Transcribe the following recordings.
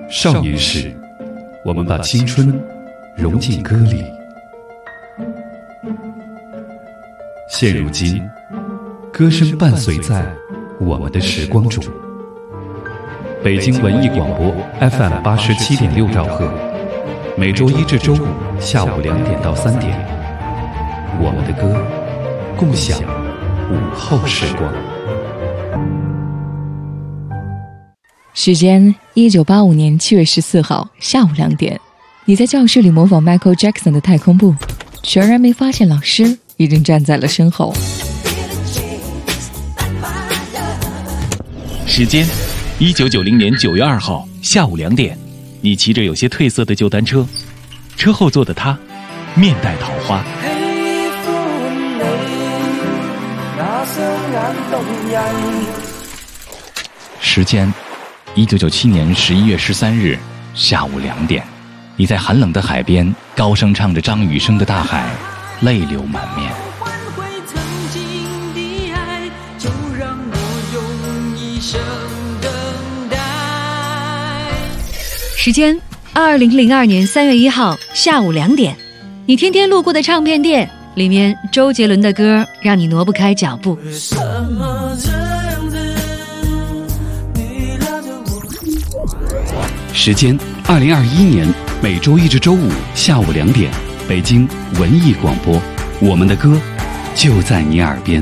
少年时，我们把青春融进歌里。现如今，歌声伴随在我们的时光中。北京文艺广播 FM87.6兆赫，每周一至周五下午2点到3点，我们的歌，共享午后时光。 时间1985年7月14号下午2点，你在教室里模仿 Michael Jackson 的太空步，全然没发现老师已经站在了身后。 时间1990年9月2号下午2点，你骑着有些褪色的旧单车，车后座的他面带桃花。时间1997年11月13日下午2点，你在寒冷的海边高声唱着张雨生的《大海》，泪流满面。 时间2002年3月1号下午2点，你天天路过的唱片店，里面周杰伦的歌让你挪不开脚步。 时间2021年每周一至周五下午2点，北京文艺广播，我们的歌就在你耳边。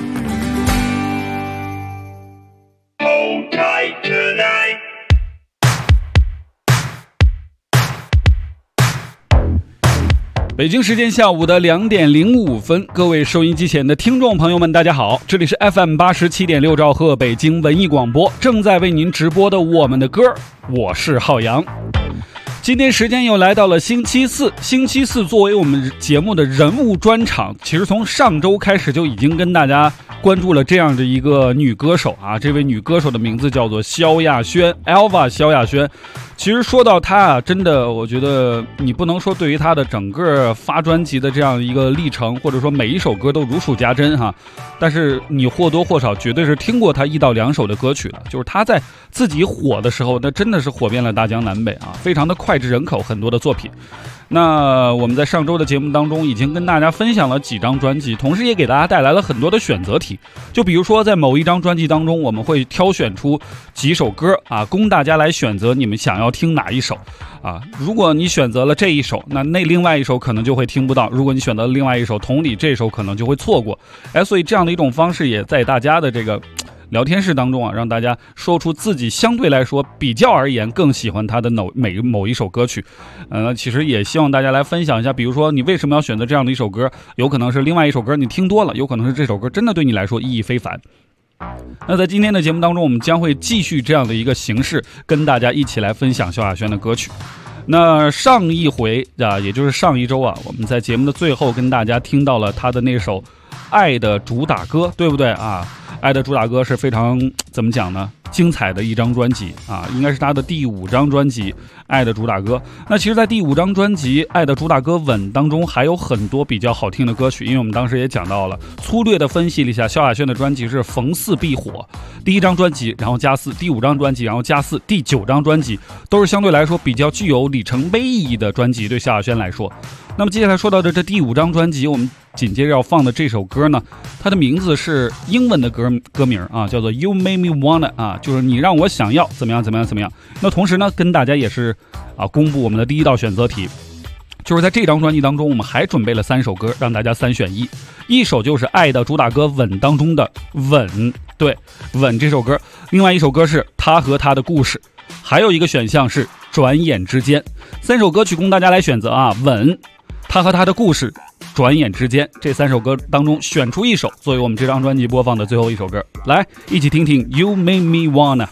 北京时间下午的2点05分，各位收音机前的听众朋友们，大家好，这里是 FM87.6兆赫北京文艺广播，正在为您直播的我们的歌，我是浩洋。今天时间又来到了星期四，星期四作为我们节目的人物专场，其实从上周开始就已经跟大家关注了这样的一个女歌手啊，这位女歌手的名字叫做萧亚轩 Elva 萧亚轩。其实说到她啊，真的我觉得你不能说对于她的整个发专辑的这样一个历程，或者说每一首歌都如数家珍哈，但是你或多或少绝对是听过她1到2首的歌曲的，就是她在自己火的时候，那真的是火遍了大江南北啊，非常的脍炙人口，很多的作品。那我们在上周的节目当中已经跟大家分享了几张专辑，同时也给大家带来了很多的选择题，就比如说在某一张专辑当中，我们会挑选出几首歌啊，供大家来选择你们想要听哪一首啊。如果你选择了这一首，那另外一首可能就会听不到，如果你选择了另外一首，同理这首可能就会错过。所以这样的一种方式也在大家的这个聊天室当中啊，让大家说出自己相对来说比较而言更喜欢他的某一首歌曲。其实也希望大家来分享一下，比如说你为什么要选择这样的一首歌，有可能是另外一首歌你听多了，有可能是这首歌真的对你来说意义非凡。那在今天的节目当中，我们将会继续这样的一个形式，跟大家一起来分享萧亚轩的歌曲。那上一回啊，也就是上一周啊，我们在节目的最后跟大家听到了他的那首《爱的主打歌》，对不对啊？爱的主打歌是非常怎么讲呢？精彩的一张专辑啊，应该是他的第5张专辑《爱的主打歌》。那其实在第5张专辑《爱的主打歌吻》当中还有很多比较好听的歌曲，因为我们当时也讲到了，粗略的分析了一下，萧亚轩的专辑是逢4必火，第1张专辑然后加4，第5张专辑然后加4，第9张专辑都是相对来说比较具有里程碑意义的专辑，对萧亚轩来说。那么接下来说到的这第5张专辑，我们紧接着要放的这首歌呢，它的名字是英文的歌名啊，叫做 You Made Me Wanna 啊，就是你让我想要怎么样怎么样怎么样。那同时呢，跟大家也是公布我们的第1道选择题，就是在这张专辑当中，我们还准备了3首歌，让大家3选1，一首就是《爱的主打歌吻》当中的吻，对，吻这首歌，另外一首歌是他和他的故事，还有一个选项是转眼之间。3首歌曲供大家来选择啊，吻，他和他的故事，转眼之间，这3首歌当中选出一首作为我们这张专辑播放的最后一首歌，来一起听听 You Made Me Wanna。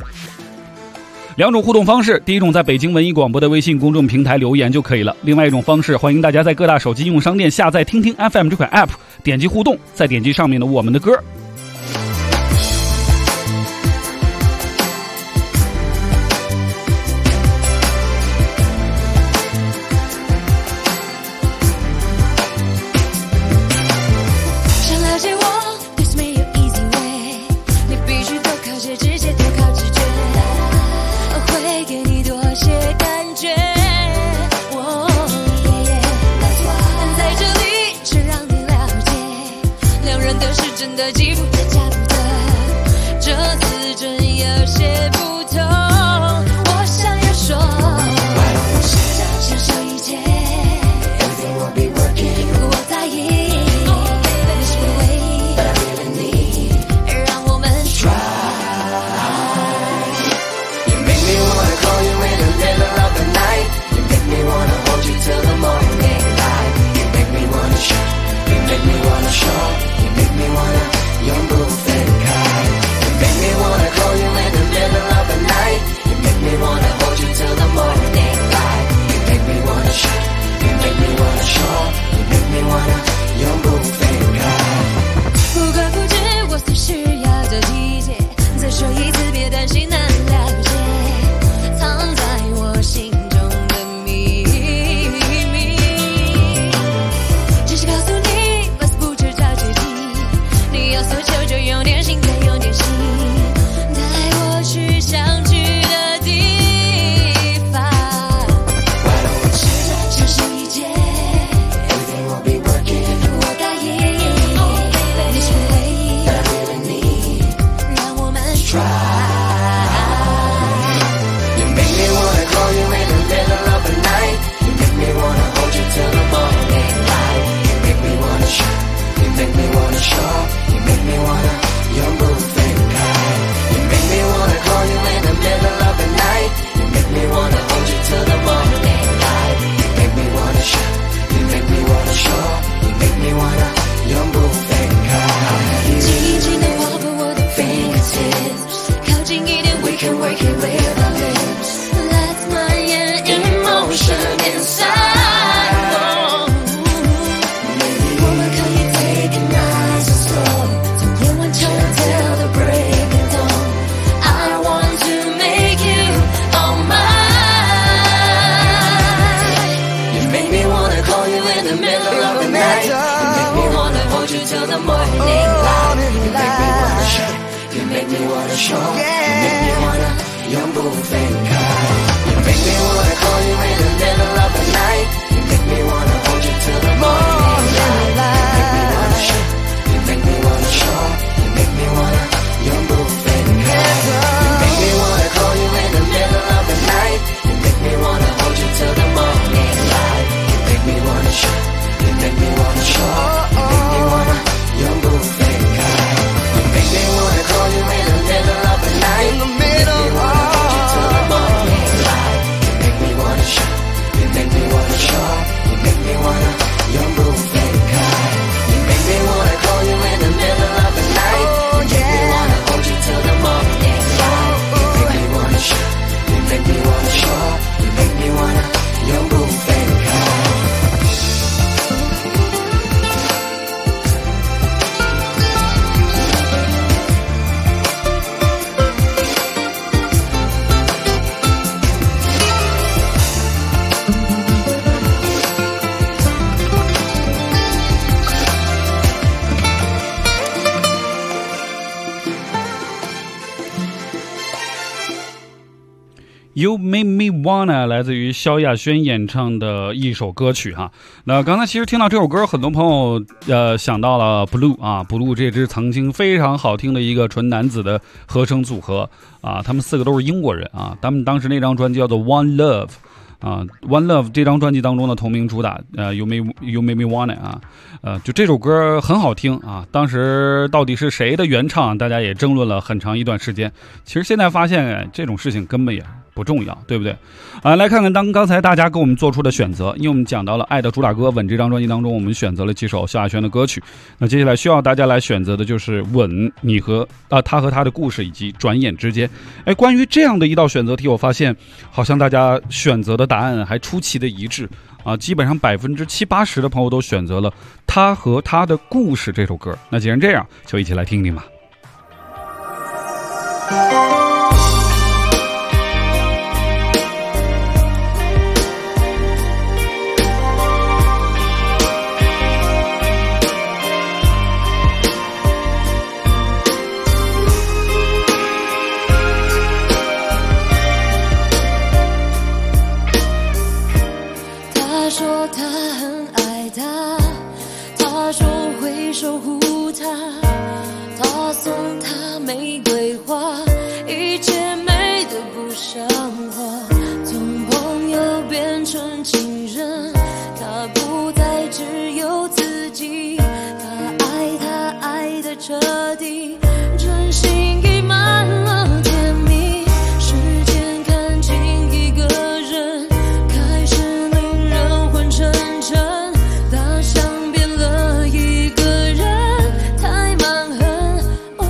2种互动方式，第一种在北京文艺广播的微信公众平台留言就可以了，另外一种方式，欢迎大家在各大手机应用商店下载听听 FM 这款 App， 点击互动，再点击上面的我们的歌。 直接投靠直觉，会给你多些。 的记不得加不得，这次真有些不同。我想要说，试着承受一切 ，Everything will be working。如果我答应，你是唯一 ，But I really need， 让我们 try。You make me wanna call you in the middle of the night. You make me wanna hold you till the morning light. You make me wanna shout. You make me wanna show. You make me wanna 永不分开。You make me wanna call you in the middle of the night. You make me wanna hold you till the morning light. You make me wanna shout. You make me wanna show. You make me wanna 永不分开。不可复制我所需要的季节，再说一次别担心难了解，藏在我心中的秘密，只是告诉你 ，Let's 不制造奇迹。你要诉求就用点心，再用点心，带我去想去的地方。试着承受一切 ，Everything will be working。我答应，你是唯一 ，But I really need， 让我们 try。You make me wanna call you in the middle of the night. You make me wanna hold you till the morning light. You make me wanna shout. You make me wanna show. You make me wanna 永不分开。You make me wanna call you in the middle of the night. You make me wanna hold you till the morning light. You make me wanna shout. You make me wanna show. You make me wanna 永不分开。紧紧地握住我的 fingertips， 靠近一点 ，we can work it with our lips. Let's mind in motion inside. Maybe 我们可以 take it nice and slow， 从夜晚秋 till the break of dawn. I want to make you all mine. You make me wanna call you in the middle of the night. You make me wanna hold you till the morning light. You make me wanna shout. You make me wanna show. You make me wanna 永不分开。You make me wanna call you in the middle of the night. You make me wanna hold you till the morning light. You make me wanna shout. You make me wanna show. You make me wanna 永不分开。You make me wanna call you in the middle of the night. You make me wanna hold you till the morning light. You make me wanna shout. You make me wanna show. You make me wanna 永不分开。You make me wanna call you in the middle of the night. You make me wanna hold you till the morning light. You make me wanna shout. You make me wanna show. You make me wanna 永不分开。You make me wanna call you in the middle of the night. You make me wanna hold you till the morning light. You make me wanna shout. You make me wanna show. You make me wanna 永不分开。 You Make Me Wanna 来自于萧亚轩演唱的一首歌曲哈。那刚才其实听到这首歌，很多朋友想到了 Blue 啊 ，Blue 这支曾经非常好听的一个纯男子的合成组合啊，他们4个都是英国人啊，他们当时那张专辑叫做 One Love。One Love 这张专辑当中的同名主打You Make Me Wanna 啊，就这首歌很好听啊。当时到底是谁的原唱，大家也争论了很长一段时间。其实现在发现这种事情根本也不重要，对不对？来看看刚才大家给我们做出的选择，因为我们讲到了《爱的主打歌》《吻》这张专辑当中，我们选择了几首萧亚轩的歌曲。那接下来需要大家来选择的就是《吻》，你和他和他的故事以及转眼之间。关于这样的一道选择题，我发现好像大家选择的答案还出奇的一致啊，基本上70%-80%的朋友都选择了《他和他的故事》这首歌。那既然这样，就一起来听听吧。 他说他很爱他，他说会守护他， 划，一切美得不像话。从朋友变成情人，他不再只有自己，他爱的彻底，真心已满了甜蜜。时间看清一个人，开始令人昏沉沉，他像变了一个人，太蛮横。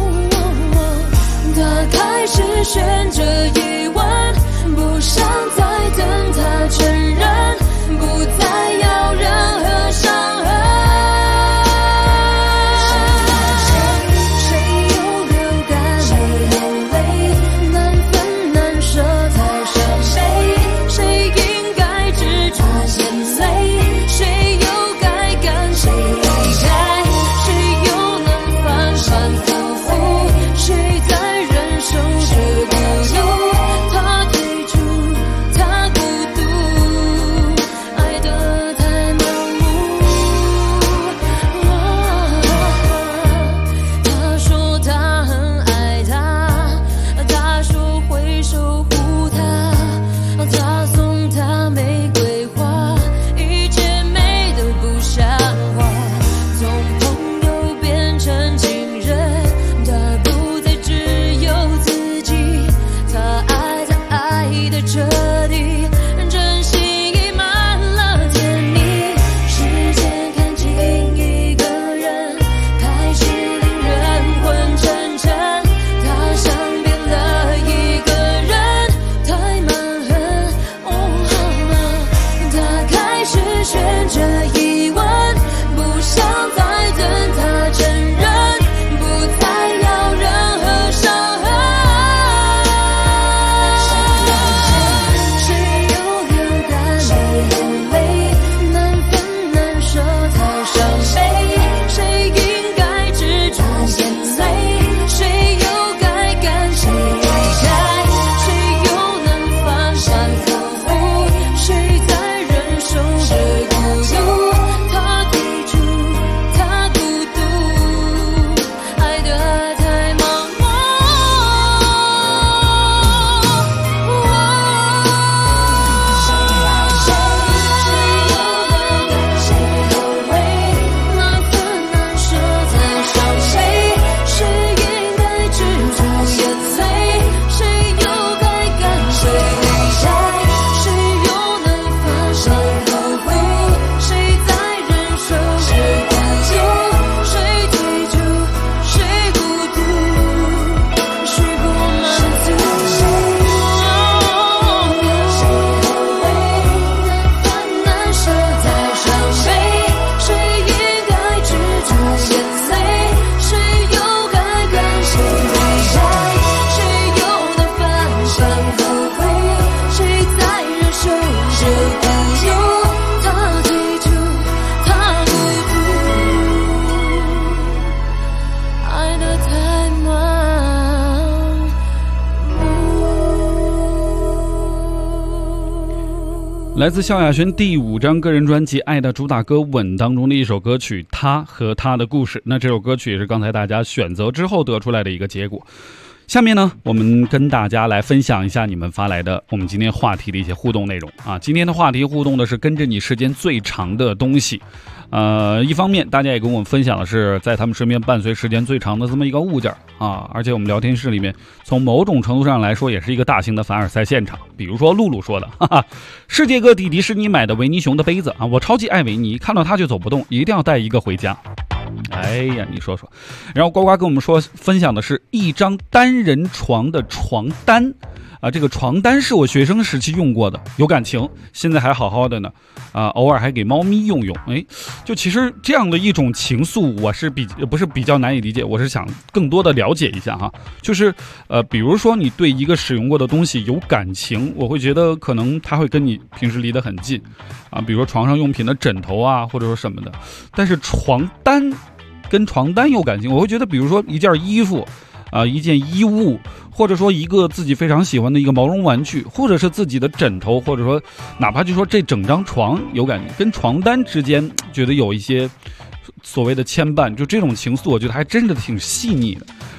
他开始选择遗忘，不想再等他承认，不再要任何伤痕。 来自萧亚轩第5张个人专辑《爱的主打歌吻》当中的一首歌曲《他和他的故事》。那这首歌曲也是刚才大家选择之后得出来的一个结果。下面呢，我们跟大家来分享一下你们发来的我们今天话题的一些互动内容啊。今天的话题互动的是跟着你时间最长的东西。一方面大家也跟我们分享的是在他们身边伴随时间最长的这么一个物件啊，而且我们聊天室里面从某种程度上来说也是一个大型的凡尔赛现场。比如说露露说的，哈哈，世界各地迪士尼买的维尼熊的杯子啊，我超级爱维尼，看到它就走不动，一定要带一个回家。哎呀，你说说。然后呱呱跟我们说分享的是一张单人床的床单啊，这个床单是我学生时期用过的，有感情，现在还好好的呢啊，偶尔还给猫咪用用。哎，就其实这样的一种情愫，我是不是比较难以理解，我是想更多的了解一下哈。就是比如说你对一个使用过的东西有感情，我会觉得可能它会跟你平时离得很近啊，比如说床上用品的枕头啊，或者说什么的。但是床单跟床单有感情，我会觉得比如说一件衣服啊，一件衣物，或者说一个自己非常喜欢的一个毛绒玩具，或者是自己的枕头，或者说哪怕就说这整张床有感觉，跟床单之间觉得有一些所谓的牵绊，就这种情愫我觉得还真的挺细腻的。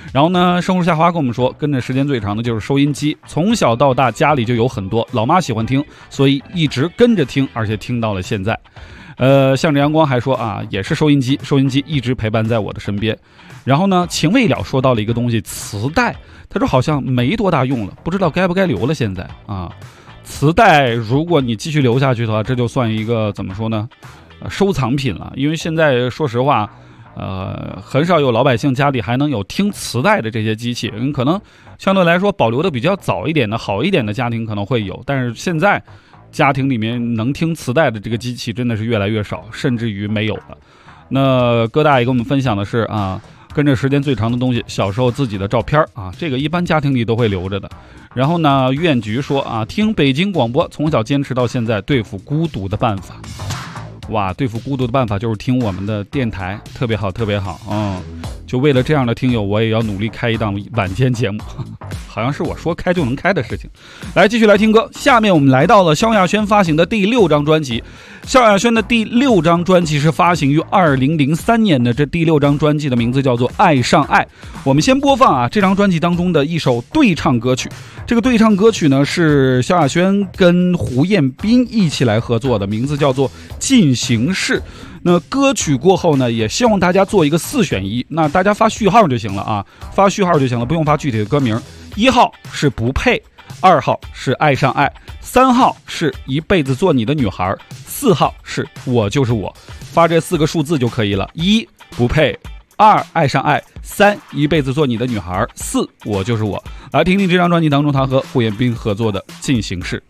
然后呢，生活下滑跟我们说，跟着时间最长的就是收音机，从小到大家里就有很多，老妈喜欢听，所以一直跟着听，而且听到了现在。向着阳光还说啊，也是收音机一直陪伴在我的身边。然后呢，情未了说到了一个东西，磁带，他说好像没多大用了，不知道该不该留了。现在啊，磁带如果你继续留下去的话，这就算一个怎么说呢，收藏品了。因为现在说实话，很少有老百姓家里还能有听磁带的这些机器，可能相对来说保留的比较早一点的好一点的家庭可能会有，但是现在家庭里面能听磁带的这个机器真的是越来越少，甚至于没有了。那哥大爷跟我们分享的是啊，跟着时间最长的东西，小时候自己的照片啊，这个一般家庭里都会留着的。然后呢，院局说啊，听北京广播从小坚持到现在，对付孤独的办法。哇，对付孤独的办法就是听我们的电台，特别好，特别好。就为了这样的听友，我也要努力开一档晚间节目，好像是我说开就能开的事情。来，继续来听歌。下面我们来到了萧亚轩发行的第6张专辑。萧亚轩的第6张专辑是发行于2003年的，这第6张专辑的名字叫做《爱上爱》。我们先播放啊这张专辑当中的一首对唱歌曲。这个对唱歌曲呢是萧亚轩跟胡彦斌一起来合作的，名字叫做《进行式》。那歌曲过后呢，也希望大家做一个4选1，那大家发序号就行了啊，发序号就行了，不用发具体的歌名。1号是不配，2号是爱上爱，3号是一辈子做你的女孩，4号是我就是我。发这4个数字就可以了，1不配，2爱上爱，3一辈子做你的女孩，4我就是我。来听听这张专辑当中他和胡彦斌合作的《进行式》。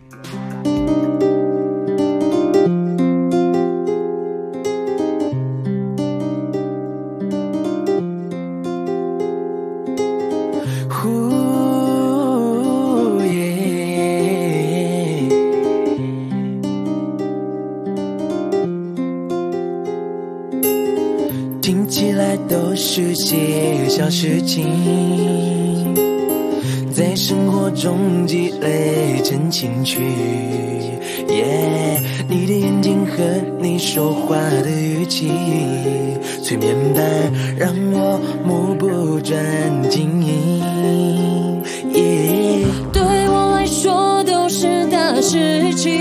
听起来都是些小事情，在生活中积累成情趣。你的眼睛和你说话的语气，催眠般让我目不转睛。 对我来说都是大事情，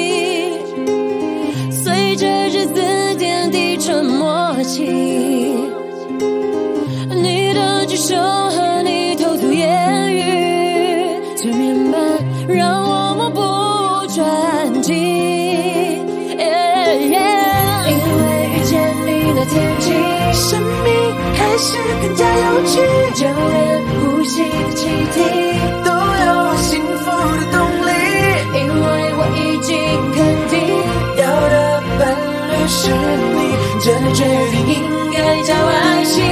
随着日子点滴成默契，你的举手和你偷吐言语，催眠般让我目不转睛。因为遇见你那天起，生命开始更加有趣，就连呼吸的气体都有我幸福的动力。 因为我已经肯定要的伴侣是你，这决定应该叫爱情。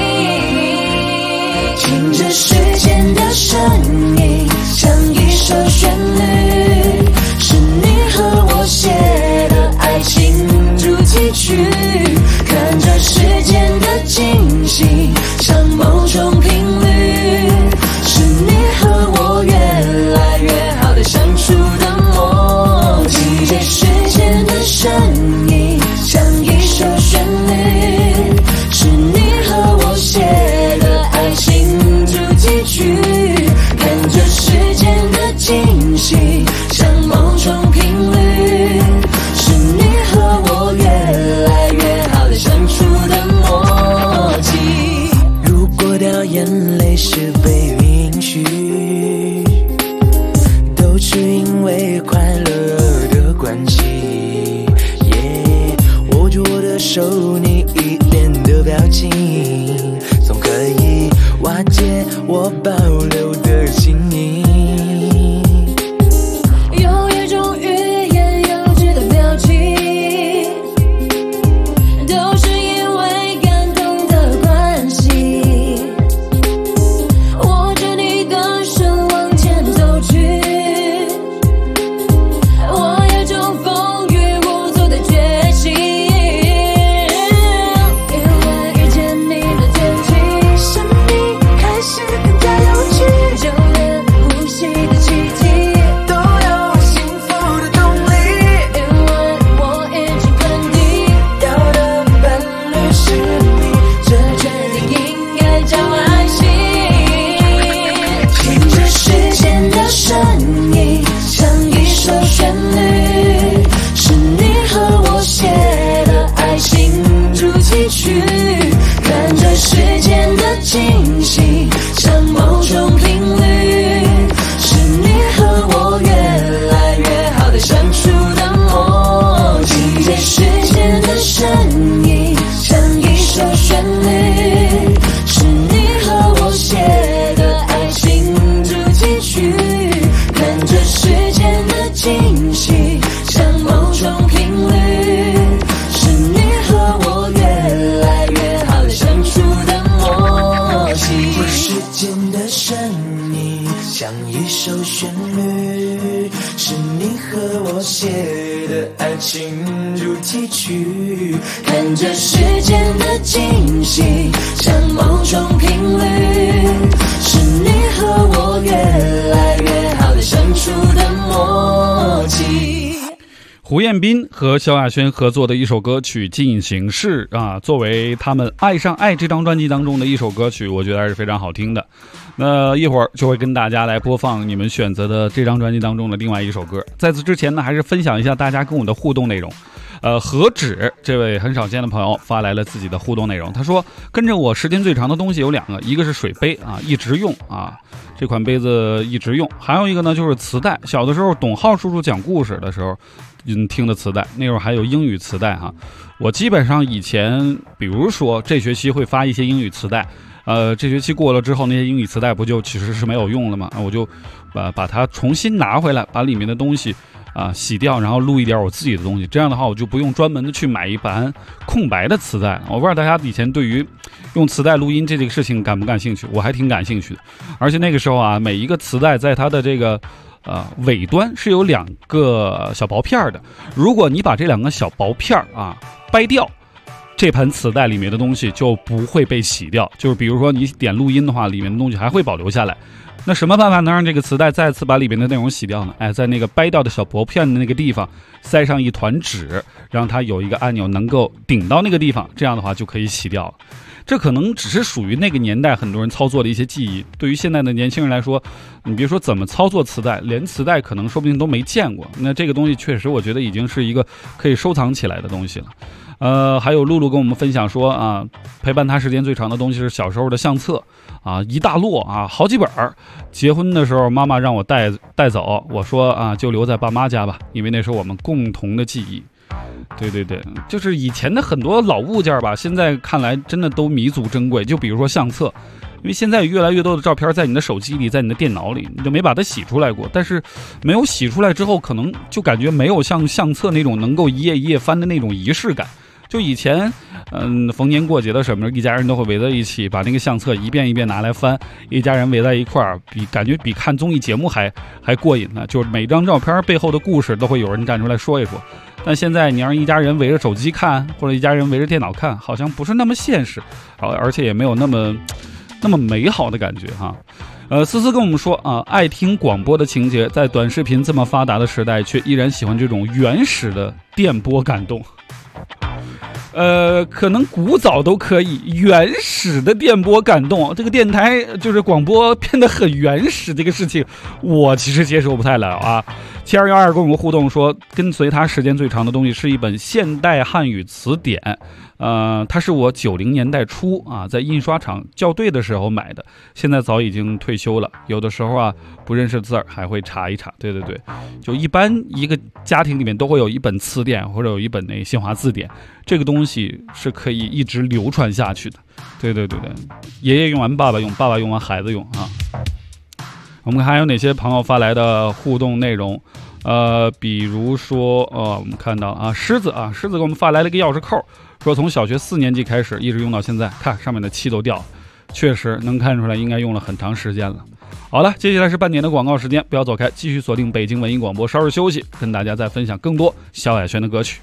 听着时间的声音，像一首旋律，是你和我写的爱情主题曲。看着时间的进行，像某种频率，是你和我越来越好的相处的默契。听着时间的声音，像一首旋律，是你和我写的爱情主题曲。看着时间的进行，像某种频率，是你和我越来越好的相处的默契。 如果掉眼泪是被允许，都是因为快乐的关系。握住我的手，你一脸的表情，总可以瓦解我保留的心意。 有一种语言幼稚的表情，都是因为感动的关系。握着你的手往前走去，我有种风雨无阻的决心。因为遇见你的天气， 生命开始更加有趣， 息，像某种频率，是你和我越来越好的相处的默契。 我时间的声音像一首旋律，是你和我写的爱情主题曲。 看着时间的惊喜，像某种频率，是你和我越来越好的相处的默契。 胡彦斌和萧亚轩合作的一首歌曲《进行式》啊，作为他们《爱上爱》这张专辑当中的一首歌曲，我觉得还是非常好听的。那一会儿就会跟大家来播放你们选择的这张专辑当中的另外一首歌。在此之前呢，还是分享一下大家跟我的互动内容。何止这位很少见的朋友发来了自己的互动内容，他说跟着我时间最长的东西有2个，一个是水杯啊，一直用啊，这款杯子一直用，还有一个呢就是磁带，小的时候董浩叔叔讲故事的时候听的磁带，那会儿还有英语磁带哈。我基本上以前比如说这学期会发一些英语磁带，这学期过了之后那些英语磁带不就其实是没有用了吗？我就把它重新拿回来，把里面的东西洗掉，然后录一点我自己的东西，这样的话我就不用专门的去买一盘空白的磁带。我不知道大家以前对于用磁带录音这个事情感不感兴趣？我还挺感兴趣的。而且那个时候啊，每一个磁带在它的这个尾端是有2个小薄片的，如果你把这2个小薄片掰掉，这盘磁带里面的东西就不会被洗掉，就是比如说你点录音的话，里面的东西还会保留下来。那什么办法能让这个磁带再次把里面的内容洗掉呢？在那个掰掉的小薄片的那个地方塞上一团纸，让它有一个按钮能够顶到那个地方，这样的话就可以洗掉了。这可能只是属于那个年代很多人操作的一些记忆，对于现在的年轻人来说，你别说怎么操作磁带，连磁带可能说不定都没见过。那这个东西确实我觉得已经是一个可以收藏起来的东西了。还有露露跟我们分享说陪伴他时间最长的东西是小时候的相册一大摞好几本。结婚的时候妈妈让我带走，我说就留在爸妈家吧，因为那是我们共同的记忆。对对对，就是以前的很多老物件吧，现在看来真的都弥足珍贵。就比如说相册，因为现在有越来越多的照片在你的手机里，在你的电脑里，你就没把它洗出来过。但是没有洗出来之后，可能就感觉没有像相册那种能够一页一页翻的那种仪式感。就以前逢年过节的什么，一家人都会围在一起，把那个相册一遍一遍拿来翻，一家人围在一块儿，感觉比看综艺节目还过瘾呢。就是每张照片背后的故事都会有人站出来说一说。但现在你让一家人围着手机看，或者一家人围着电脑看，好像不是那么现实，而且也没有那么美好的感觉哈。思思跟我们说爱听广播的情节，在短视频这么发达的时代，却依然喜欢这种原始的电波感动。可能古早都可以，原始的电波感动，这个电台就是广播变得很原始，这个事情我其实接受不太了7212跟我们互动说，跟随他时间最长的东西是一本现代汉语词典，它是我90年代初在印刷厂校对的时候买的，现在早已经退休了，有的时候不认识字儿还会查一查。对对对，就一般一个家庭里面都会有一本词典或者有一本那新华字典，这个东西是可以一直流传下去的。对对对对，爷爷用完爸爸用，爸爸用完孩子用我们看还有哪些朋友发来的互动内容，比如说我们看到狮子给我们发来了一个钥匙扣，说从小学4年级开始一直用到现在，看上面的漆都掉了，确实能看出来应该用了很长时间了。好了，接下来是半点的广告时间，不要走开，继续锁定北京文艺广播，稍事休息，跟大家再分享更多萧亚轩的歌曲。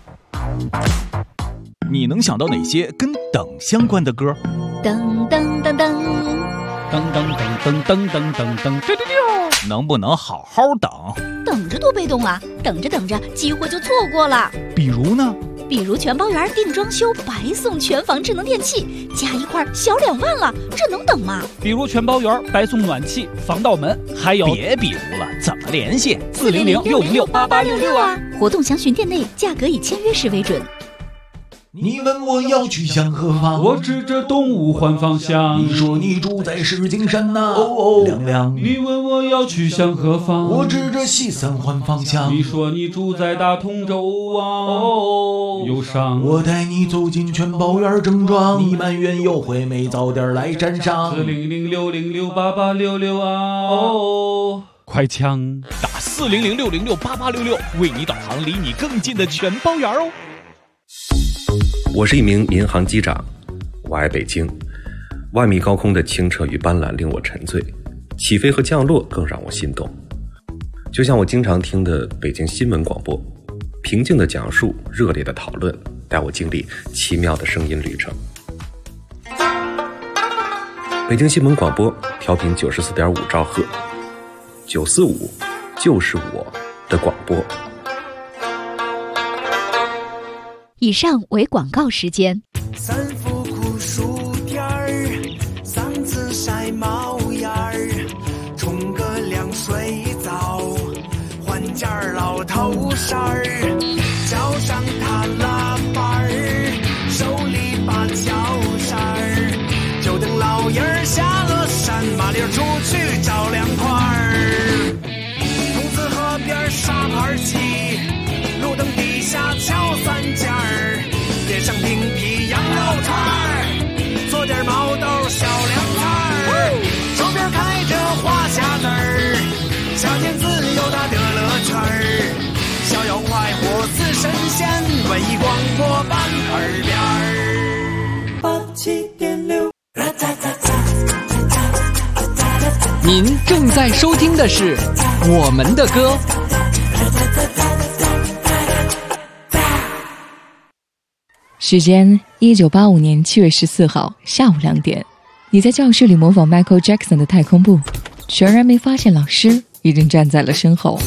你能想到哪些跟等相关的歌？ 噔噔噔噔噔噔噔噔噔噔噔， 能不能好好等？ 等着多被动啊！等着等着，机会就错过了。 比如呢？ 比如全包园定装修白送全房智能电器，加一块小2万了，这能等吗？ 比如全包园白送暖气、防盗门，还有别比如了，怎么联系 ？400-606-8866啊！活动详询店内，价格以签约时为准。 你问我要去向何方， 我指着东吴换方向。 你说你住在石景山呐，亮亮。 你问我要去向何方， 我指着西三环方向。 你说你住在大通州忧伤。 我带你走进全包园正装，你埋怨优惠没早点来沾上。 400-606-8866 快枪， 打4006068866，为你导航离你更近的全包圆哦。 我是一名民航机长，我爱北京。万米高空的清澈与斑斓令我沉醉，起飞和降落更让我心动。就像我经常听的北京新闻广播，平静的讲述，热烈的讨论，带我经历奇妙的声音旅程。北京新闻广播调频94.5兆赫，945就是我的广播。 以上为广告时间。 三伏酷暑天儿，嗓子晒冒烟儿，冲个凉水澡，换件老头衫儿，脚上踏拉板儿，手里把脚扇儿，就等老爷儿下了山，麻溜出去找凉快儿。桐子河边沙盘棋，路灯底下敲三尖儿，点上冰皮羊肉串儿，做点毛豆小凉菜儿，手边开着花匣子儿，夏天自由它的乐趣儿，逍遥快活似神仙，文艺广播伴耳边儿。87.6， 您正在收听的是我们的歌。 时间1985年7月14号下午2点，你在教室里模仿 Michael Jackson 的太空步，全然没发现老师已经站在了身后。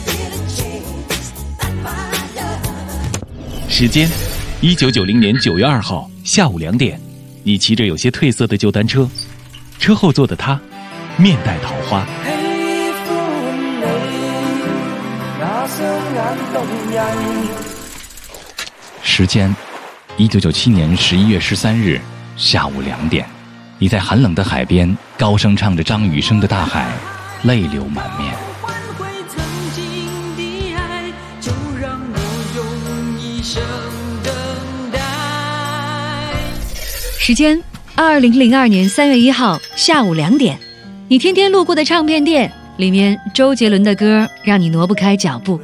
时间1990年9月2号下午2点，你骑着有些褪色的旧单车，车后座的他面带桃花。时间1997年11月13日下午2点，你在寒冷的海边高声唱着张雨生的《大海》，泪流满面。 时间2002年3月1号下午2点，你天天路过的唱片店，里面周杰伦的歌让你挪不开脚步。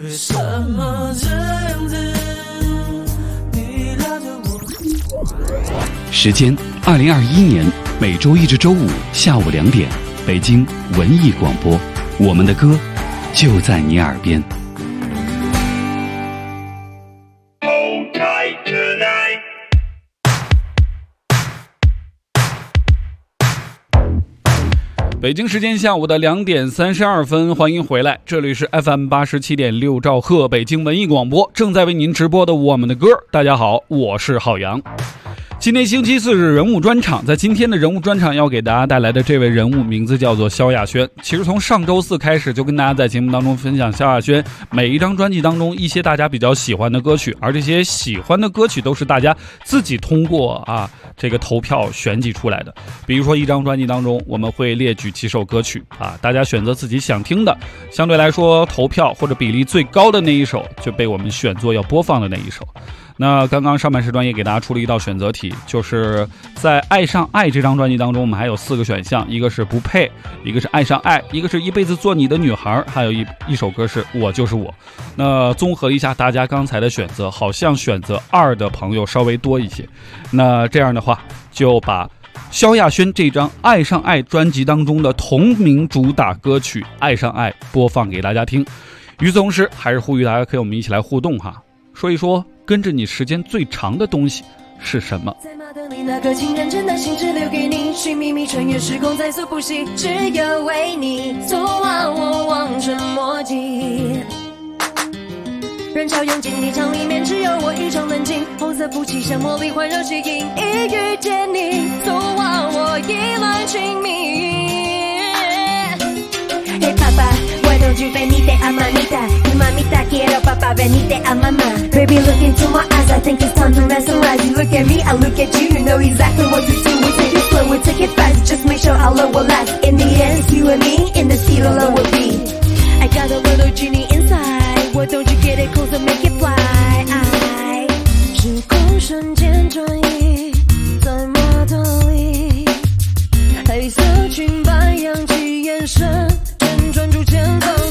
时间2021年每周一至周五下午2点，北京文艺广播，我们的歌就在你耳边。北京时间下午的2点32分，欢迎回来，这里是 FM 87.6兆赫北京文艺广播，正在为您直播的我们的歌。大家好，我是郝阳。今天星期四是人物专场，在今天的人物专场要给大家带来的这位人物名字叫做萧亚轩。其实从上周四开始就跟大家在节目当中分享萧亚轩每一张专辑当中一些大家比较喜欢的歌曲，而这些喜欢的歌曲都是大家自己通过这个投票选举出来的。比如说一张专辑当中我们会列举几首歌曲大家选择自己想听的，相对来说投票或者比例最高的那一首就被我们选作要播放的那一首。那刚刚上半时段也给大家出了一道选择题，就是在《爱上爱》这张专辑当中，我们还有4个选项，一个是不配，一个是爱上爱，一个是一辈子做你的女孩，还有一首歌是我就是我。那综合一下大家刚才的选择，好像选择2的朋友稍微多一些。那这样的话，就把萧亚轩这张《爱上爱》专辑当中的同名主打歌曲《爱上爱》播放给大家听。与此同时，还是呼吁大家可以我们一起来互动说一说跟着你时间最长的东西是什么？ 在马德里那颗情人真的心只留给你，寻秘密穿越时空在所不惜，只有为你昨晚我望尘莫及。人潮拥挤泥场里面只有我一场冷静，红色夫妻像魔力环绕吸引，一遇见你昨晚我意乱情迷。Hey papa, why don't you venite a mamita? Y mamita quiero papa, venite a mama. Baby, look into my eyes, I think it's time to mesmerize. You look at me, I look at you, you know exactly what to do. We take it slow, we take it fast, just make sure our love will last. In the end, it's you and me, in the sea alone will be. I got a little genie inside, why don't you get it close and make it fly? 时空瞬间转移，在马德里，黑色裙摆扬起眼神。专注前方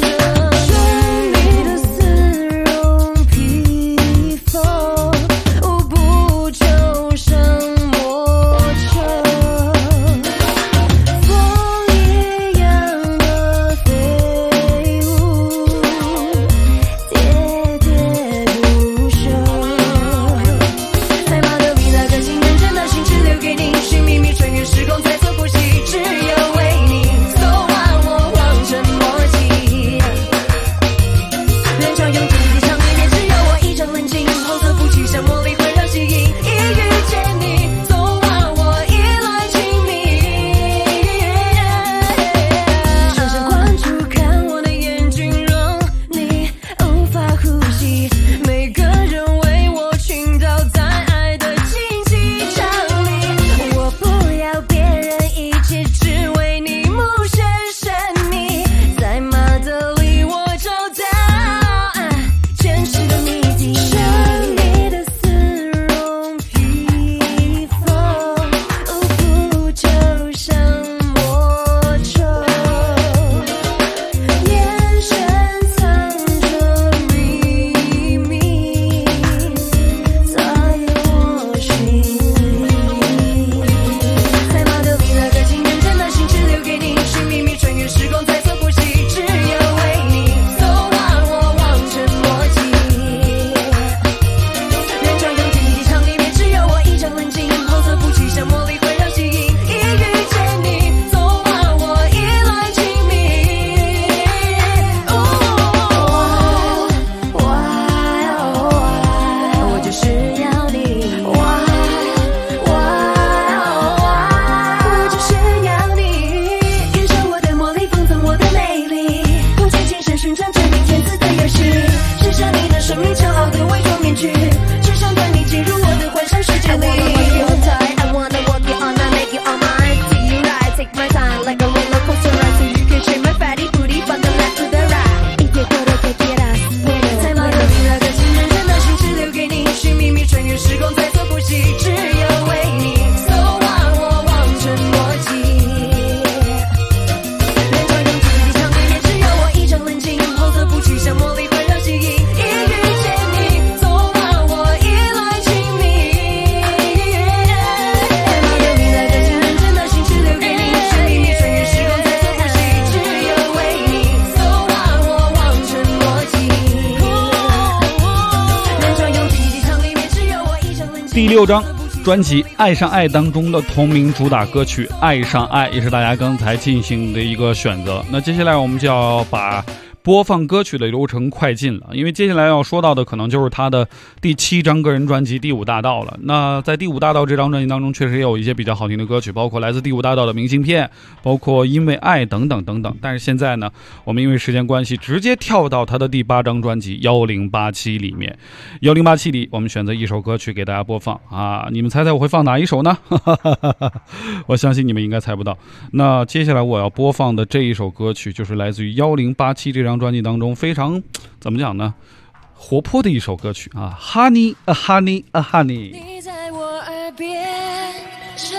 第6张专辑《爱上爱》当中的同名主打歌曲《爱上爱》也是大家刚才进行的一个选择。那接下来我们就要把播放歌曲的流程快进了，因为接下来要说到的可能就是他的第7张个人专辑《第5大道》了。那在《第5大道》这张专辑当中，确实也有一些比较好听的歌曲，包括来自《第5大道》的明信片，包括因为爱等等等等。但是现在呢，我们因为时间关系，直接跳到他的第8张专辑《1087》里面。1087里，我们选择一首歌曲给大家播放啊，你们猜猜我会放哪一首呢？我相信你们应该猜不到。那接下来我要播放的这一首歌曲，就是来自于1087这张专辑当中非常怎么讲呢，活泼的一首歌曲啊 ，Honey a Honey a Honey。 你在我耳边唱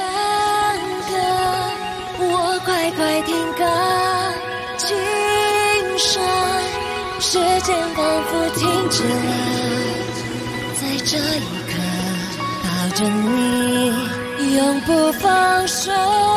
歌，我快快听歌，轻声，时间仿佛停止了，在这一刻抱着你，永不放手。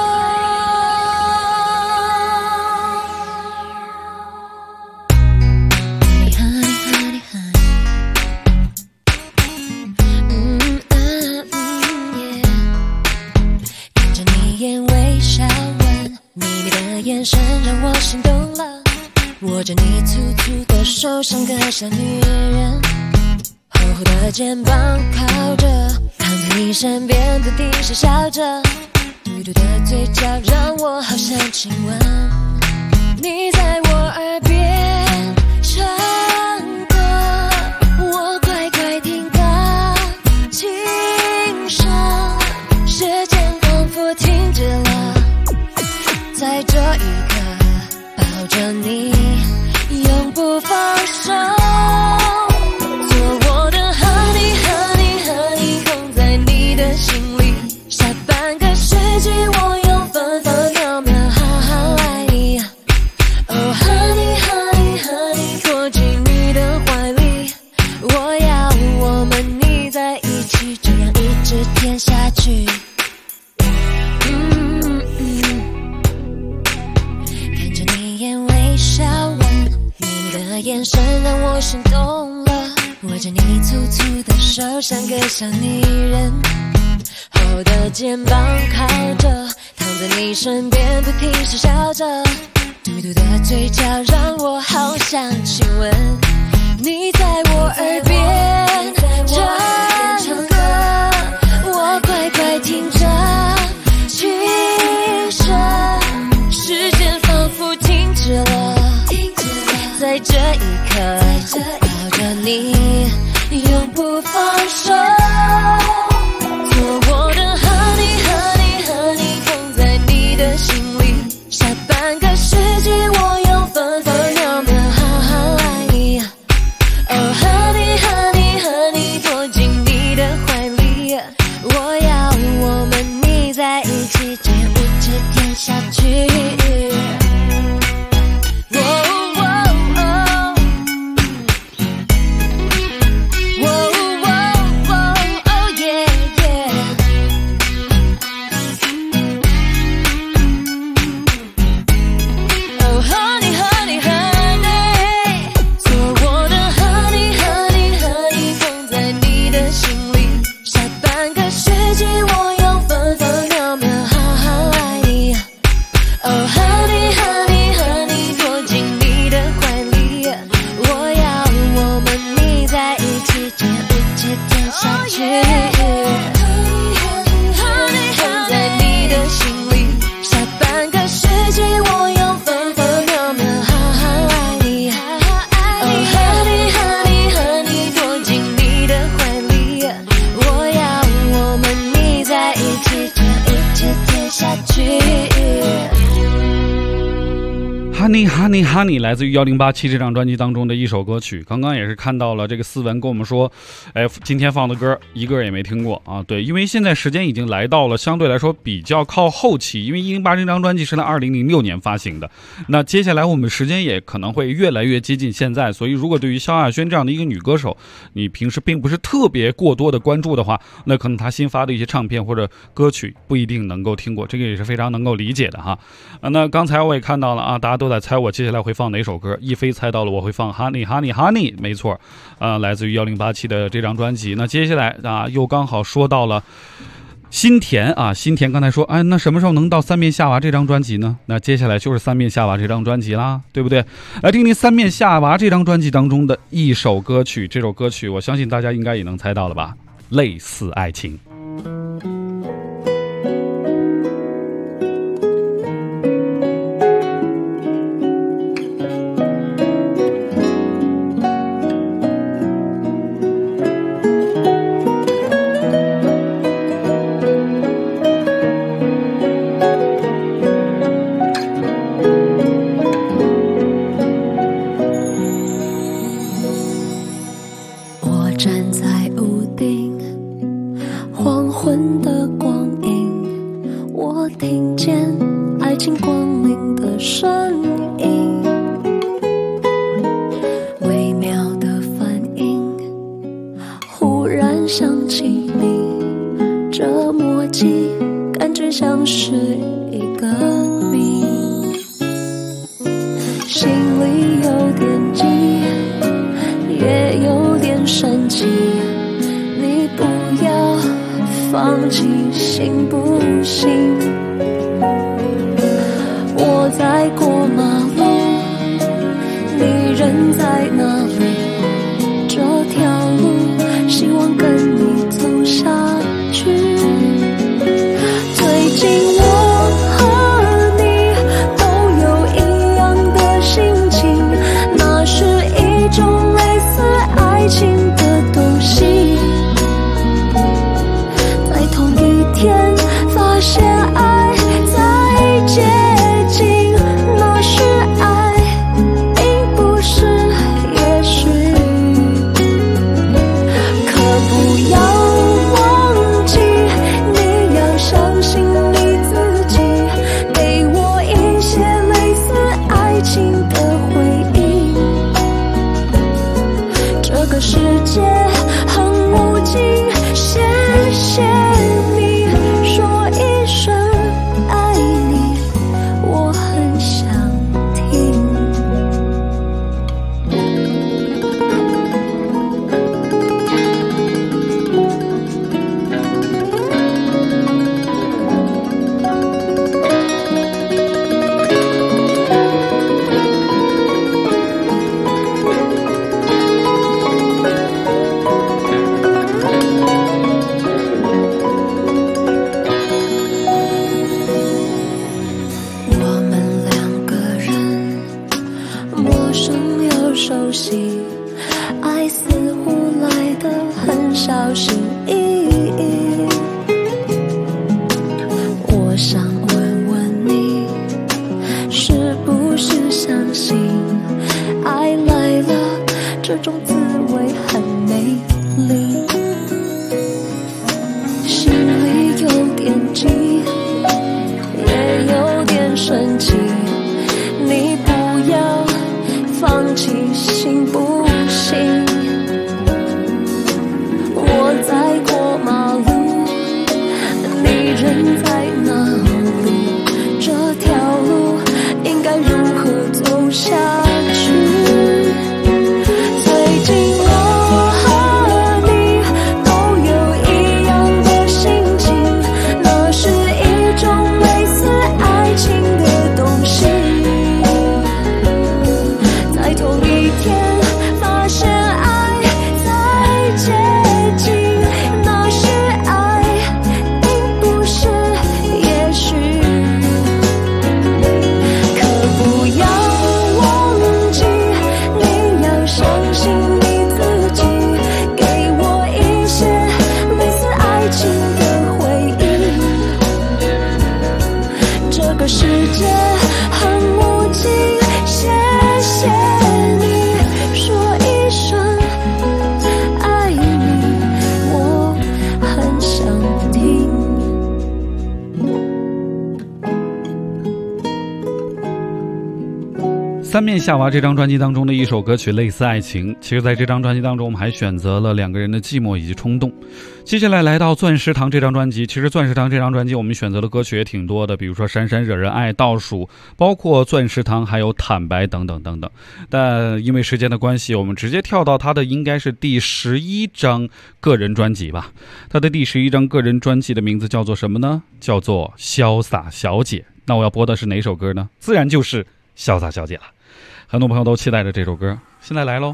眼神让我心动了，握着你粗粗的手像个小女人，厚厚的肩膀靠着，躺在你身边不停傻笑着，嘟嘟的嘴角让我好想亲吻。你在我耳边唱歌，我快快听歌，轻声，时间仿佛停止了，在这一刻抱着你，永不放手。做我的 honey honey honey， 放在你的心里，下半个世纪我用分分秒秒好好爱你。Oh honey honey honey， 躲进你的怀里，我要我们腻在一起，这样一直甜下去。眼神让我心动了，握着你粗粗的手像个小女人，厚的肩膀靠着，躺在你身边不停傻笑着，嘟嘟的嘴角让我好想亲吻。你在我耳边唱歌，我快快听着，轻声，时间仿佛停止了，在这一刻抱着你，永不放手。做我的 honey honey honey， 放在你的心里，下半个世纪我用分分秒秒好好爱你。Oh honey honey honey， 躲进你的怀里，我要我们腻在一起，这样一直甜下去。 Honey Honey Honey 来自于1087这张专辑当中的一首歌曲。刚刚也是看到了这个思文跟我们说，今天放的歌一个也没听过啊。对，因为现在时间已经来到了相对来说比较靠后期，因为108这张专辑是在2006年发行的。那接下来我们时间也可能会越来越接近现在，所以如果对于萧亚轩这样的一个女歌手，你平时并不是特别过多的关注的话，那可能她新发的一些唱片或者歌曲不一定能够听过，这个也是非常能够理解的哈。那刚才我也看到了啊，大家都在猜我接接下来会放哪首歌？一飞猜到了，我会放 Honey Honey Honey， 没错，来自于1087的这张专辑。那接下来又刚好说到了新田啊，新田刚才说，那什么时候能到三面夏娃这张专辑呢？那接下来就是三面夏娃这张专辑啦，对不对？来听听三面夏娃这张专辑当中的一首歌曲，这首歌曲我相信大家应该也能猜到了吧？类似爱情。 放弃行不行？我在过马路，你人在哪里？这条路希望跟你走下去。最近我和你都有一样的心情，那是一种类似爱情的东西。在同一天发现爱在接近，那是爱，并不是也许。可不要忘记，你要相信你自己，给我一些类似爱情的回忆。这个世界很无情，谢谢你说一声爱你，我很想听。我们两个人陌生又熟悉，爱似乎来得很小心翼翼。我想问问你，是不是相信爱来了，这种滋味很美丽？心里有点急，也有点生气，你不要放弃行不行？我在过马路，你人在哪里？这条路应该如何走下去？最近三面夏娃这张专辑当中的一首歌曲《类似爱情》，其实在这张专辑当中我们还选择了两个人的寂寞以及冲动。接下来来到钻石堂这张专辑，其实钻石堂这张专辑我们选择的歌曲也挺多的，比如说闪闪惹人爱、倒数，包括钻石堂还有坦白等等等等。但因为时间的关系，我们直接跳到他的应该是第11张个人专辑吧。他的第11张个人专辑的名字叫做什么呢？叫做潇洒小姐。那我要播的是哪首歌呢？自然就是潇洒小姐了。很多朋友都期待着这首歌，现在来喽。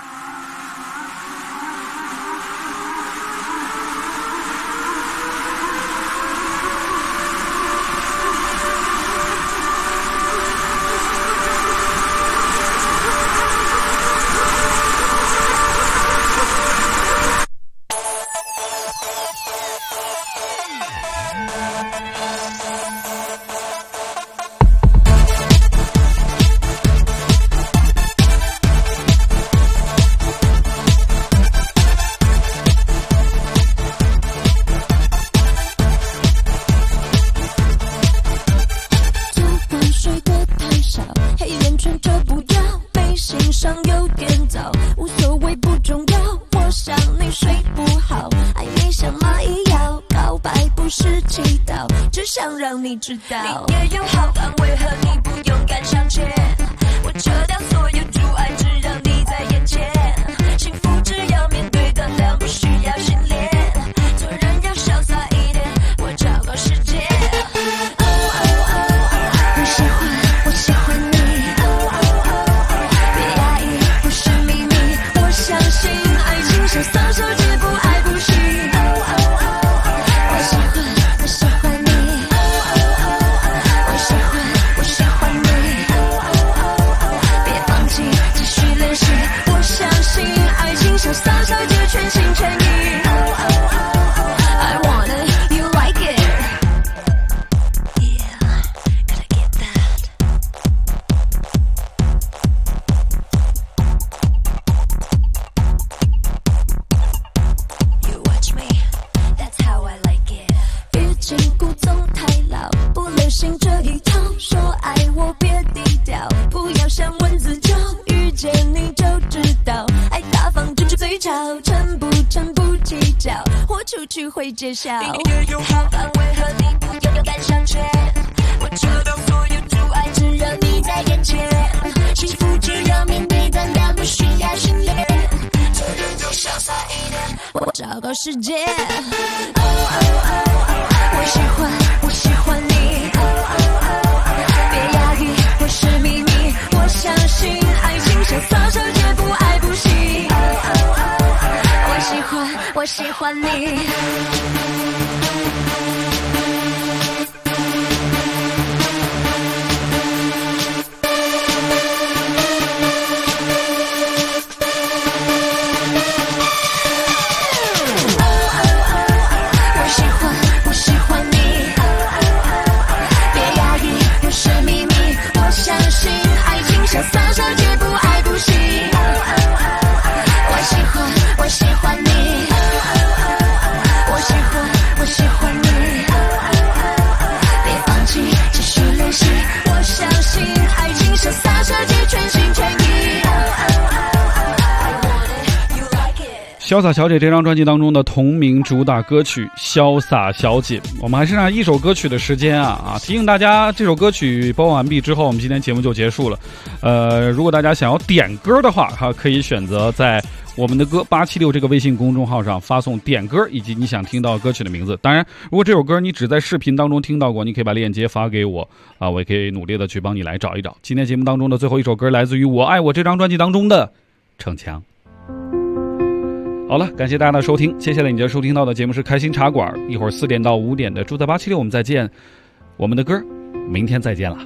让你知道，你也有好感，为何你不勇敢向前？我撤掉所有阻碍，只让你在眼前。幸福只要面对胆量，不需要训练。做人要潇洒一点，我找个时间。我喜欢，我喜欢你。别压抑，不是秘密。我相信爱情潇洒小姐不爱不行。我喜欢，我喜欢你。潇洒小姐全心全意 I want it, you like it Yeah, gotta get that You watch me, that's how I like it 别紧故纵太老，不流行这一套，说爱我别低调，不要像蚊子叫，遇见你就知道，爱大方嘴角，称不计较，豁出去会揭晓。你也有好感，为何你不勇敢向前？我撤掉所有阻碍，只让你在眼前。幸福只要面对胆量，不需要训练。做人就潇洒一点，我找个时间。我喜欢，我喜欢你。别压抑，不是秘密。我相信爱情潇洒小姐不爱不行。我喜欢你。我喜欢你。别压抑，不是秘密。我相信爱情潇洒小姐不爱不行。我喜欢你。我喜欢你，别放弃，继续练习。我相信爱情潇洒小姐全心全意。 潇洒小姐这张专辑当中的同名主打歌曲《潇洒小姐》，我们还剩下一首歌曲的时间提醒大家，这首歌曲播完毕之后，我们今天节目就结束了。如果大家想要点歌的话，可以选择在我们的歌876这个微信公众号上发送点歌以及你想听到歌曲的名字。当然，如果这首歌你只在视频当中听到过，你可以把链接发给我我也可以努力的去帮你来找一找。今天节目当中的最后一首歌来自于我爱我这张专辑当中的《逞强》。好了，感谢大家的收听，接下来你将收听到的节目是开心茶馆，一会儿4点到5点的住在876我们再见。我们的歌明天再见了。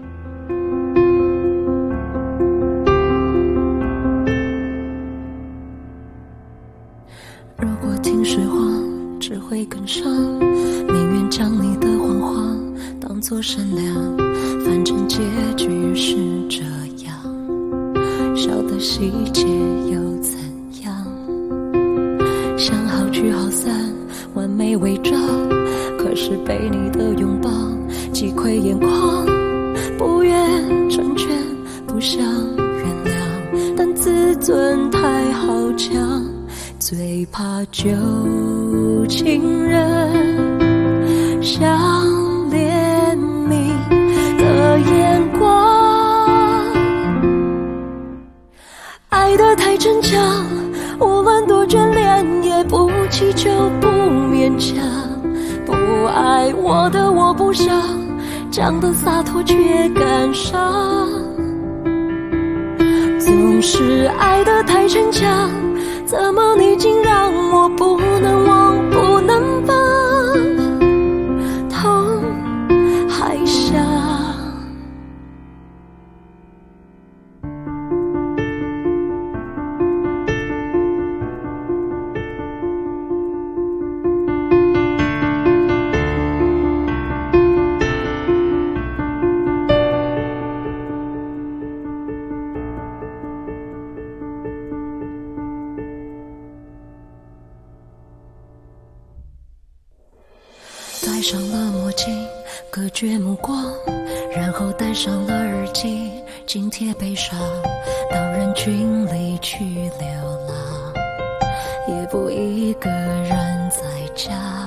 如果听实话只会更伤，宁愿将你的谎话当作善良，反正结局是这样，小的细节又怎样？想好聚好散，完美伪装，可是被你的拥抱击溃眼眶，不愿成全，不想原谅，但自尊太好强，最怕旧情人像怜悯的眼光。爱得太逞强，无论多眷恋也不祈求不勉强，不爱我的我不想，讲得洒脱却感伤。总是爱得太逞强，怎么你竟让我不能忘不能放，痛还想。戴上了墨镜，隔绝目光，然后戴上了耳机，紧贴悲伤。当人群里去流浪，也不一个人在家。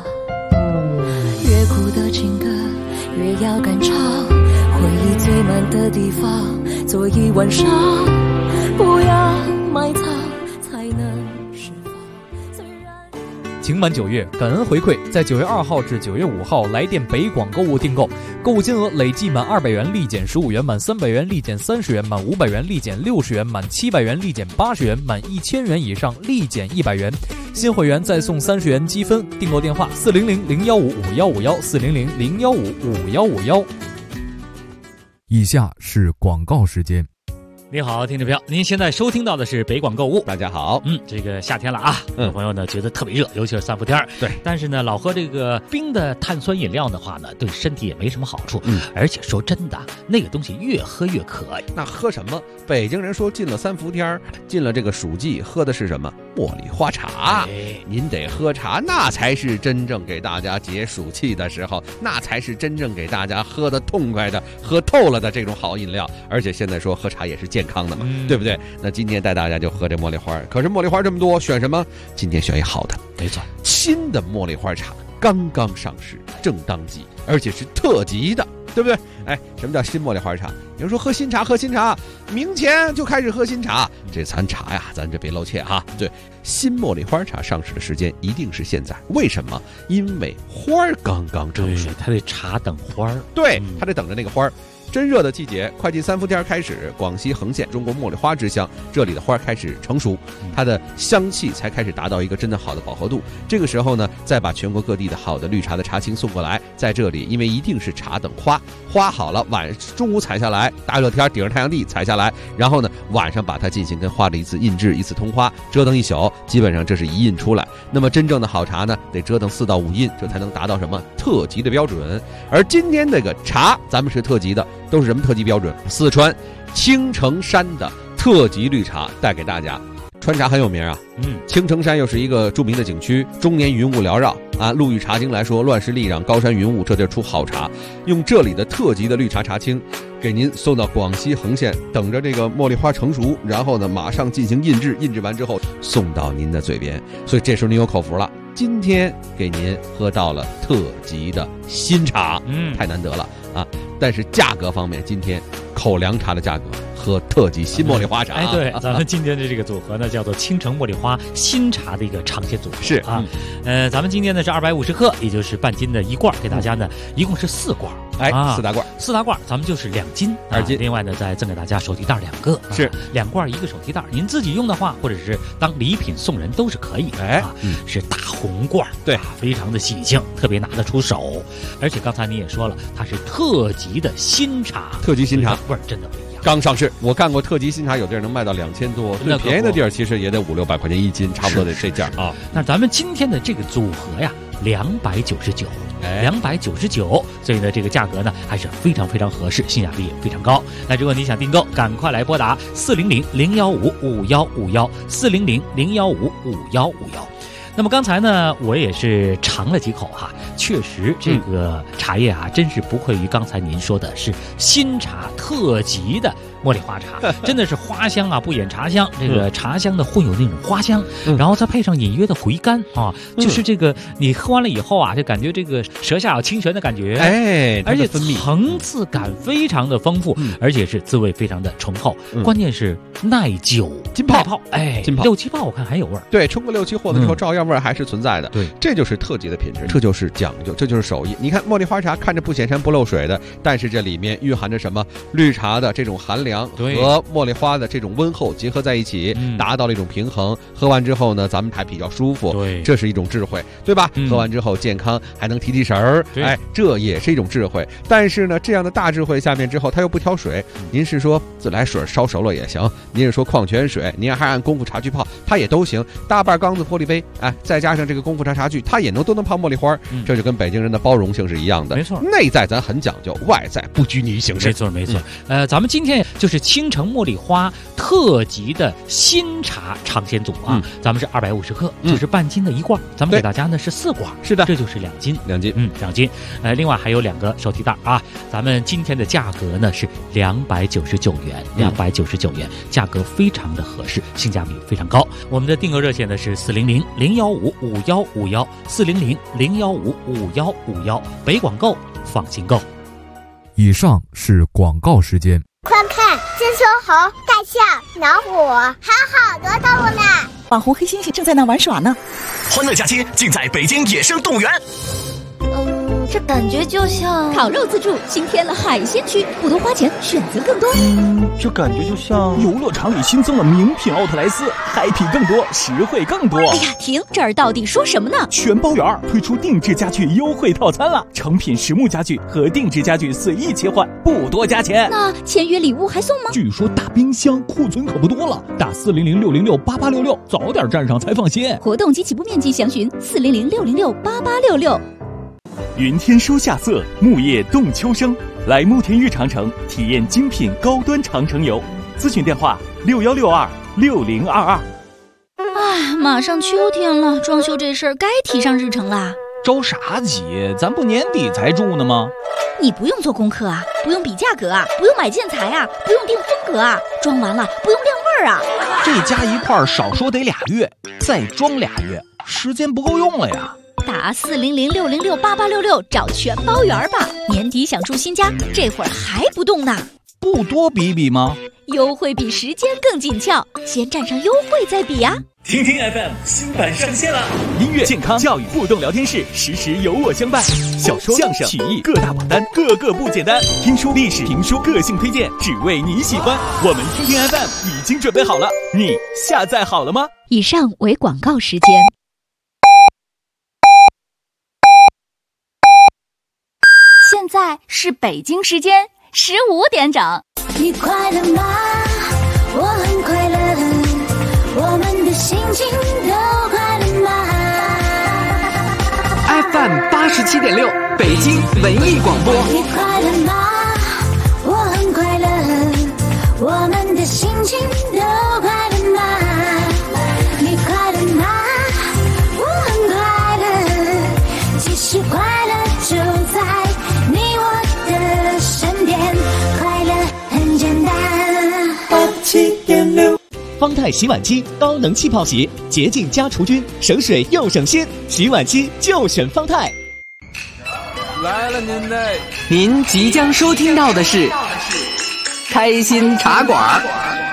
越苦的情歌，越要敢唱。回忆最满的地方，坐一晚上，不要埋藏，才能释放。 情满9月，感恩回馈，在9月2号至9月5号来电北广购物订购，购物金额累计满200元立减15元，满300元立减30元，满500元立减60元，满700元立减80元，满1000元以上立减100元。新会员再送30元积分。订购电话400-015-5151，400-015-5151。 以下是广告时间。 你好，听众朋友，您现在收听到的是北广购物。 大家好， 这个夏天了啊，有朋友呢觉得特别热，尤其是3伏天。 对， 但是呢，老喝这个冰的碳酸饮料的话呢，对身体也没什么好处。而且说真的，那个东西越喝越渴。 那喝什么？北京人说进了3伏天，进了这个暑季，喝的是什么？茉莉花茶。您得喝茶，那才是真正给大家解暑气的时候，那才是真正给大家喝得痛快的、喝透了的这种好饮料。而且现在说喝茶也是健康的嘛，对不对？那今天带大家就喝这茉莉花。可是茉莉花这么多，选什么？今天选一好的， 没错， 新的茉莉花茶刚刚上市，正当季，而且是特级的，对不对？哎，什么叫新茉莉花茶？有人说喝新茶，喝新茶，明前就开始喝新茶，这咱茶呀，咱这别露怯哈。对，新茉莉花茶上市的时间一定是现在，为什么？因为花儿刚刚成熟， 它得茶等花儿， 对，它得等着那个花儿。真热的季节，快进3伏天开始，广西横县中国茉莉花之乡，这里的花开始成熟，它的香气才开始达到一个真的好的饱和度。这个时候呢，再把全国各地的好的绿茶的茶青送过来，在这里，因为一定是茶等花，花好了，中午采下来，大热天顶着太阳地采下来，然后呢，晚上把它进行跟花的一次印制、一次通花，折腾一宿，基本上这是一印出来。那么真正的好茶呢，得折腾4到5印，这才能达到什么特级的标准。而今天这个茶，咱们是特级的。都是什么特级标准？四川青城山的特级绿茶带给大家。川茶很有名啊，青城山又是一个著名的景区，终年云雾缭绕啊。陆羽茶经来说，乱石立壤，高山云雾，这地儿出好茶。用这里的特级的绿茶茶青，给您送到广西横县，等着这个茉莉花成熟，然后呢，马上进行印制，印制完之后送到您的嘴边。所以这时候您有口福了。今天给您喝到了特级的新茶，太难得了啊！但是价格方面，今天口粮茶的价格喝特级新茉莉花茶。 对，咱们今天的这个组合呢，叫做青城茉莉花新茶的一个长线组合。 是啊，咱们今天呢是250克，也就是半斤的一罐，给大家呢一共是4罐。 4大罐 ，4大罐，咱们就是2斤 ，2斤。 另外呢，再赠给大家手提袋2个， 是 2罐1个手提袋。您自己用的话，或者是当礼品送人都是可以的。是大红罐， 对， 非常的喜庆，特别拿得出手。而且刚才你也说了，它是特级的新茶， 特级新茶味儿真的不一样。 刚上市，我干过特级新茶，有地儿能卖到2000多，最便宜的地儿其实也得500-600块钱1斤，差不多得这价啊。 那咱们今天的这个组合呀，299，所以呢，这个价格呢还是非常非常合适，性价比也非常高。那如果你想订购，赶快来拨打400-015-5151，400-015-5151。那么刚才呢，我也是尝了几口哈，确实这个茶叶啊，真是不愧于刚才您说的是新茶特级的茉莉花茶，真的是花香啊不掩茶香，这个茶香呢混有那种花香，然后再配上隐约的回甘啊，就是这个你喝完了以后啊，就感觉这个舌下有清泉的感觉， 哎， 而且层次感非常的丰富，而且是滋味非常的醇厚，关键是耐久浸泡， 哎， 浸泡 6、7泡我看还有味儿， 对，冲个6、7和的时候照样味儿还是存在的， 对， 这就是特级的品质，这就是讲究，这就是手艺。你看茉莉花茶看着不显山不漏水的，但是这里面蕴含着什么？绿茶的这种寒凉和茉莉花的这种温厚结合在一起，达到了一种平衡。喝完之后呢，咱们还比较舒服， 对， 这是一种智慧，对吧？喝完之后健康，还能提神儿，哎，这也是一种智慧。但是呢，这样的大智慧下面之后，它又不挑水。您是说自来水烧熟了也行，您是说矿泉水，您还按功夫茶具泡，它也都行。大半缸子玻璃杯，哎，再加上这个功夫茶具，它也都能泡茉莉花。这就跟北京人的包容性是一样的， 没错。 内在咱很讲究，外在不拘泥形式， 没错。咱们今天就是青城茉莉花特级的新茶尝鲜组啊，咱们是250克，就是半斤的一罐，咱们给大家呢是4罐， 是的， 这就是2斤 ，2斤 ，2斤。另外还有2个手提袋啊，咱们今天的价格呢是299元，299元，价格非常的合适，性价比非常高。我们的订购热线呢是400-015-5151，400-015-5151，北广购放心购。 以上是广告时间。 快看，这头猴、大象、老虎，还有好多动物呢。 网红黑猩猩正在那玩耍呢。 欢乐假期尽在北京野生动物园。 这感觉就像烤肉自助新添了海鲜区，不多花钱，选择更多。 这感觉就像游乐场里新增了名品奥特莱斯，嗨皮更多，实惠更多。 哎呀，停！这儿到底说什么呢？ 全包圆推出定制家具优惠套餐了，成品实木家具和定制家具随意切换，不多加钱。 那签约礼物还送吗？ 据说大冰箱库存可不多了，打400-606-8866，早点站上才放心。 活动及起步面积详询400-606-8866。 云天收夏色，木叶动秋生，来慕田峪长城体验精品高端长城游，咨询电话6162-6022。 哎，马上秋天了，装修这事儿该提上日程啦。 着啥急？咱不年底才住呢吗？ 你不用做功课啊，不用比价格啊，不用买建材啊，不用定风格啊，装完了不用晾味儿啊。 这加一块少说得2月，再装2月，时间不够用了呀。 打400-606-8866找全包圆吧，年底想住新家，这会儿还不动呢？ 不多比比吗？ 优惠比时间更紧俏，先占上优惠再比呀。 听听 FM 新版上线了， 音乐、健康、教育互动聊天室，时时有我相伴。小说、相声、曲艺各大榜单，个个不简单。听书、历史、评书，个性推荐，只为你喜欢。我们听听 FM 已经准备好了，你下载好了吗？ 以上为广告时间。 现在是北京时间15点整。 你快乐吗？我很快乐，我们的心情都快乐吗 ？FM 87.6，北京文艺广播。 你快乐吗？我很快乐，我们的心情都快乐吗？你快乐吗？我很快乐，其实快乐就在你我的身边，快乐很简单。87.6， 方太洗碗机高能气泡洗，洁净加除菌，省水又省心，洗碗机就选方太。 来了您即将收听到的是开心茶馆。